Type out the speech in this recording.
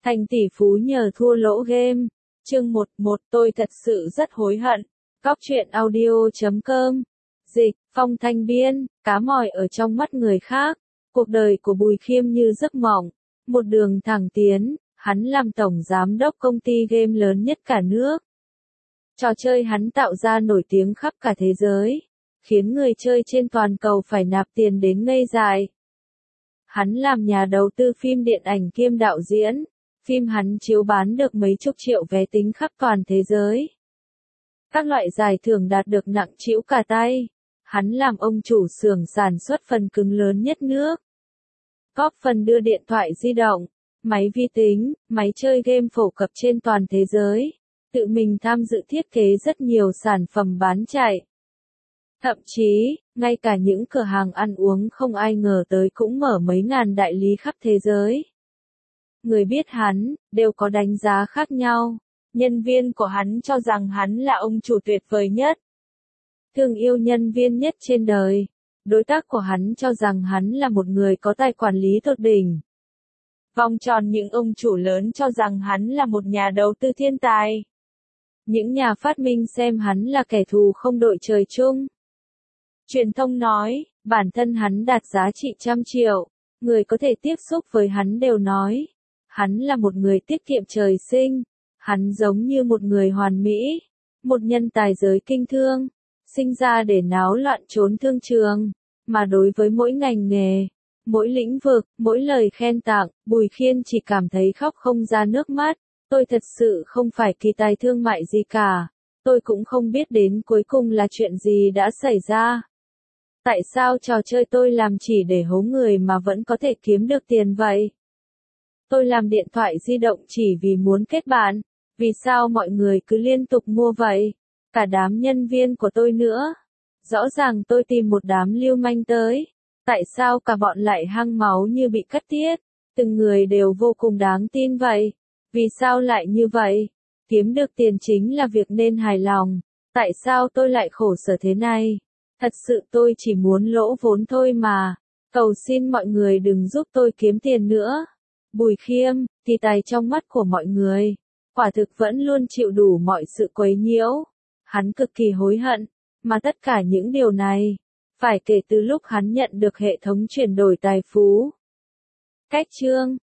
Thành tỷ phú nhờ thua lỗ game. Chương 11, tôi thật sự rất hối hận. Cóc truyện audio.com. Dịch, Phong Thanh biên, cá mòi ở trong mắt người khác. Cuộc đời của Bùi Khiêm như giấc mộng. Một đường thẳng tiến, hắn làm tổng giám đốc công ty game lớn nhất cả nước. Trò chơi hắn tạo ra nổi tiếng khắp cả thế giới, khiến người chơi trên toàn cầu phải nạp tiền đến ngây dại. Hắn làm nhà đầu tư phim điện ảnh kiêm đạo diễn, phim hắn chiếu bán được mấy chục triệu vé tính khắp toàn thế giới. Các loại giải thưởng đạt được nặng trĩu cả tay. Hắn làm ông chủ xưởng sản xuất phần cứng lớn nhất nước. Góp phần đưa điện thoại di động, máy vi tính, máy chơi game phổ cập trên toàn thế giới. Tự mình tham dự thiết kế rất nhiều sản phẩm bán chạy. Thậm chí, ngay cả những cửa hàng ăn uống không ai ngờ tới cũng mở mấy ngàn đại lý khắp thế giới. Người biết hắn, đều có đánh giá khác nhau. Nhân viên của hắn cho rằng hắn là ông chủ tuyệt vời nhất. Thương yêu nhân viên nhất trên đời. Đối tác của hắn cho rằng hắn là một người có tài quản lý tột đỉnh. Vòng tròn những ông chủ lớn cho rằng hắn là một nhà đầu tư thiên tài. Những nhà phát minh xem hắn là kẻ thù không đội trời chung. Truyền thông nói, bản thân hắn đạt giá trị 100 triệu. Người có thể tiếp xúc với hắn đều nói, hắn là một người tiết kiệm trời sinh. Hắn giống như một người hoàn mỹ, một nhân tài giới kinh thương, sinh ra để náo loạn trốn thương trường. Mà đối với mỗi ngành nghề, mỗi lĩnh vực, mỗi lời khen tặng, Bùi Khiêm chỉ cảm thấy khóc không ra nước mắt. Tôi thật sự không phải kỳ tài thương mại gì cả. Tôi cũng không biết đến cuối cùng là chuyện gì đã xảy ra. Tại sao trò chơi tôi làm chỉ để hố người mà vẫn có thể kiếm được tiền vậy? Tôi làm điện thoại di động chỉ vì muốn kết bạn. Vì sao mọi người cứ liên tục mua vậy? Cả đám nhân viên của tôi nữa. Rõ ràng tôi tìm một đám lưu manh tới. Tại sao cả bọn lại hăng máu như bị cắt tiết? Từng người đều vô cùng đáng tin vậy. Vì sao lại như vậy? Kiếm được tiền chính là việc nên hài lòng. Tại sao tôi lại khổ sở thế này? Thật sự tôi chỉ muốn lỗ vốn thôi mà. Cầu xin mọi người đừng giúp tôi kiếm tiền nữa. Bùi Khiêm, kỳ tài trong mắt của mọi người. Quả thực vẫn luôn chịu đủ mọi sự quấy nhiễu. Hắn cực kỳ hối hận. Mà tất cả những điều này, phải kể từ lúc hắn nhận được hệ thống chuyển đổi tài phú. Cách chương